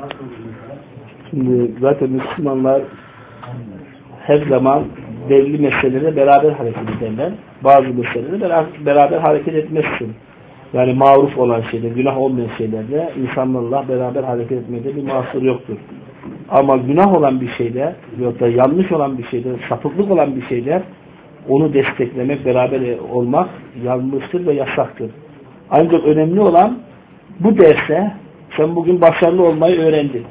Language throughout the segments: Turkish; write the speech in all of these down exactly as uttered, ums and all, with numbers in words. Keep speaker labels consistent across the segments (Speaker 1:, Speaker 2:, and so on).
Speaker 1: Şimdi zaten Müslümanlar her zaman belli meselelere beraber hareket ederler. Bazı meselelere beraber, beraber hareket etmezsin. Yani maruf olan şeyler, günah olmayan şeylerle insanlarla beraber hareket etmede bir mahsur yoktur. Ama günah olan bir şeyler, yok da yanlış olan bir şeyler, sapıklık olan bir şeyler, onu desteklemek, beraber olmak yanlıştır ve yasaktır. Ancak önemli olan bu derse sen bugün başarılı olmayı öğrendin.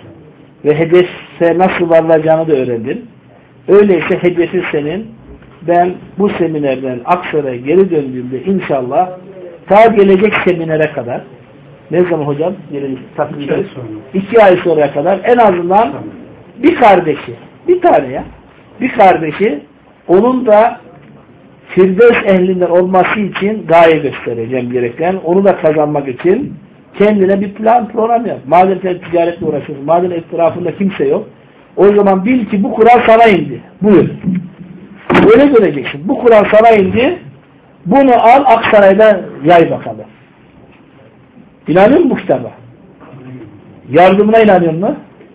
Speaker 1: Ve hedefe nasıl varılacağını da öğrendin. Öyleyse hedefin senin, ben bu seminerden Aksaray'a geri döndüğümde inşallah ta gelecek seminere kadar, ne zaman hocam? Gelecek, iki ay sonra. İki ay sonraya kadar en azından bir kardeşi, bir tane ya, bir kardeşi onun da Firdevs ehlinden olması için gaye göstereceğim gereken, onu da kazanmak için kendine bir plan program yap. Madem sen ticaretle uğraşıyorsun, madem etrafında kimse yok, o zaman bil ki bu Kur'an sana indi. Buyur. Öyle göreceksin. Bu Kur'an sana indi. Bunu al Aksaray'da yay bakalım. İnanıyor musun bu kitaba? Yardımına inanıyor musun?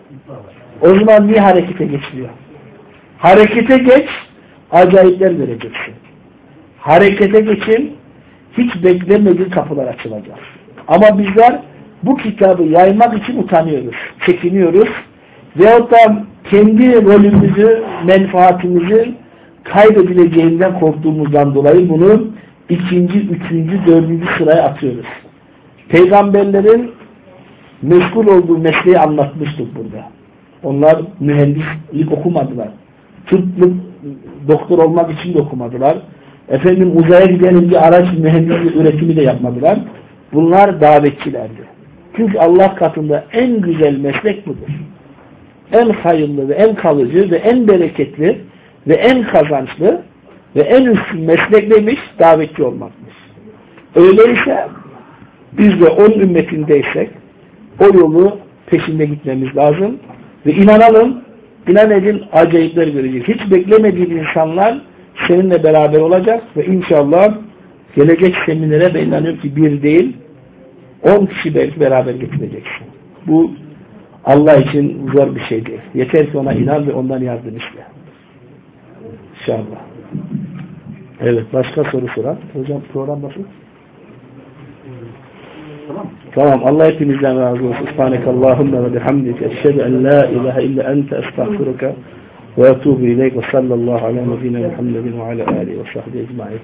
Speaker 1: O zaman niye harekete geçiyor? Harekete geç, acayipler göreceksin. Harekete geçin, hiç beklemediğin kapılar açılacak. Ama bizler bu kitabı yaymak için utanıyoruz, çekiniyoruz. Veyahut da kendi rolümüzü, menfaatimizi kaybedileceğinden korktuğumuzdan dolayı bunu ikinci, üçüncü, dördüncü sıraya atıyoruz. Peygamberlerin meşgul olduğu mesleği anlatmıştık burada. Onlar mühendislik okumadılar. Tıplık, doktor olmak için de okumadılar. Efendim uzaya giden bir araç mühendislik üretimi de yapmadılar. Bunlar davetçilerdi. Çünkü Allah katında en güzel meslek budur. En hayırlı ve en kalıcı ve en bereketli ve en kazançlı ve en üstün meslek neymiş? Davetçi olmakmış. Öyleyse biz de onun ümmetindeysek o yolu peşinde gitmemiz lazım ve inanalım, inan edin acayipler göreceğiz. Hiç beklemediğin insanlar seninle beraber olacak ve inşallah gelecek seminere ben inanıyorum ki bir değil on kişi belki beraber getireceksin. Bu Allah için zor bir şey değil. Yeter ki ona inan ve ondan yardım iste. İnşallah. Evet. Başka soru soran. Hocam program nasıl? Tamam. Tamam. Allah hepinizden razı olsun. Subhanekallahumma ve bihamdike. Eşhedü en la ilahe illa ente estağfiruka ve etubu ileyk ve sallallahu ala nebiyyina Muhammedin ve ala alihi ve sahbihi ecmaîn.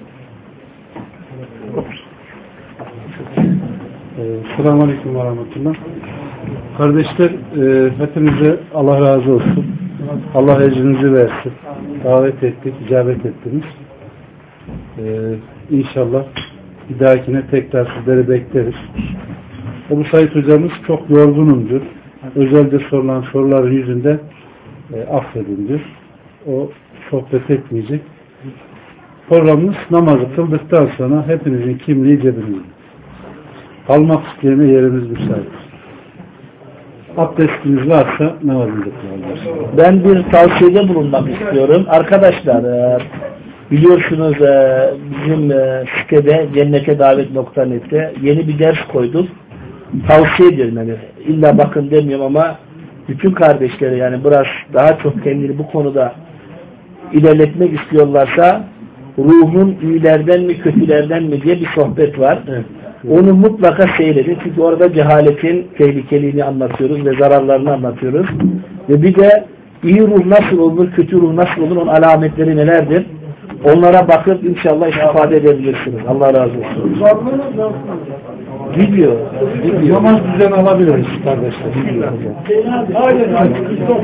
Speaker 2: Selamun Aleyküm ve Rahmetullah. Kardeşler, e, hepinize Allah razı olsun. Allah ecrinizi versin. Davet ettik, icabet ettiniz. E, İnşallah bir dahakine tekrar sizleri bekleriz. Ebu Said hocamız çok yorgunumdur. Özelde sorulan soruların yüzünden e, affedindir. O sohbet etmeyecek. Programımız namazı kıldıktan sonra hepinizin kimliği cebinizde. Kalmak isteyene yerimiz müsait. Abdestiniz varsa namazınızı kılın.
Speaker 1: Ben bir tavsiyede bulunmak istiyorum. Arkadaşlar biliyorsunuz bizim sitede cennete davet nokta net'te yeni bir ders koyduk. Tavsiye ederim. Yani illa bakın demiyorum ama bütün kardeşlere yani biraz daha çok kendini bu konuda ilerletmek istiyorlarsa ruhun iyilerden mi kötülerden mi diye bir sohbet var. Evet. Onu mutlaka seyredin. Çünkü orada cehaletin tehlikeliğini anlatıyoruz ve zararlarını anlatıyoruz. Ve bir de iyi ruh nasıl olur, kötü ruh nasıl olur, onun alametleri nelerdir? Onlara bakıp inşallah istifade edebilirsiniz. Allah razı olsun. Video. Video.
Speaker 2: Namaz düzeni alabiliriz kardeşler. Video. Aynen.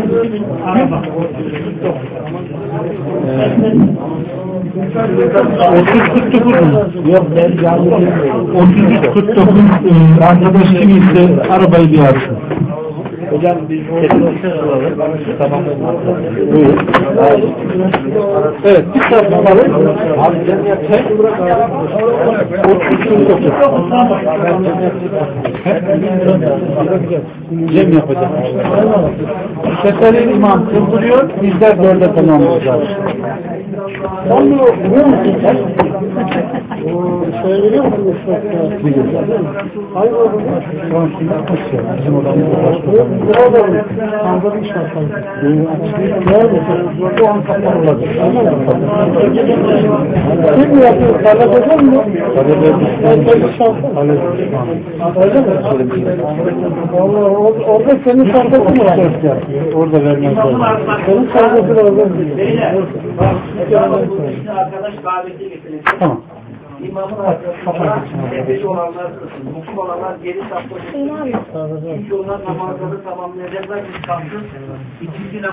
Speaker 2: otuz kırk dokuz mu?
Speaker 1: Yok ben canlı bilmiyorum.
Speaker 2: otuz kırk dokuz arkadaş kim ise arabayı bir alsın.
Speaker 1: Hocam biz teknolojisi alalım. Tamam. Buyur.
Speaker 2: Evet. Bir saat alalım. Abi cemiyete otuz kırk dokuz. Cem yapacak. Seferi imam kıldırıyor. Bizler dörde tamamlayacağız. Onu vurur musun sen? Şöyle biliyor musun? Hayır oğlum. Şu an şimdi kaçıyor. Bizim odamızda başka. Burada mı? Anında bir iş var sanki. Nerede? Bu an kapalı olacak. Kim mi yapıyor? Talep eder mi? Talep eder. Öyle mi? Allah, orada senin şarkısı mı var? Orada vermezler. Senin şarkısı var orada.
Speaker 1: Arkadaş davetiye getirecek.
Speaker 2: Tamam.
Speaker 1: İmamın arkasında tebeli olanlar kısın. Mutlu olanlar geri saplaşırsın. Çünkü onlar namazları tamamlayacaklar. Biz kalktık. İkinci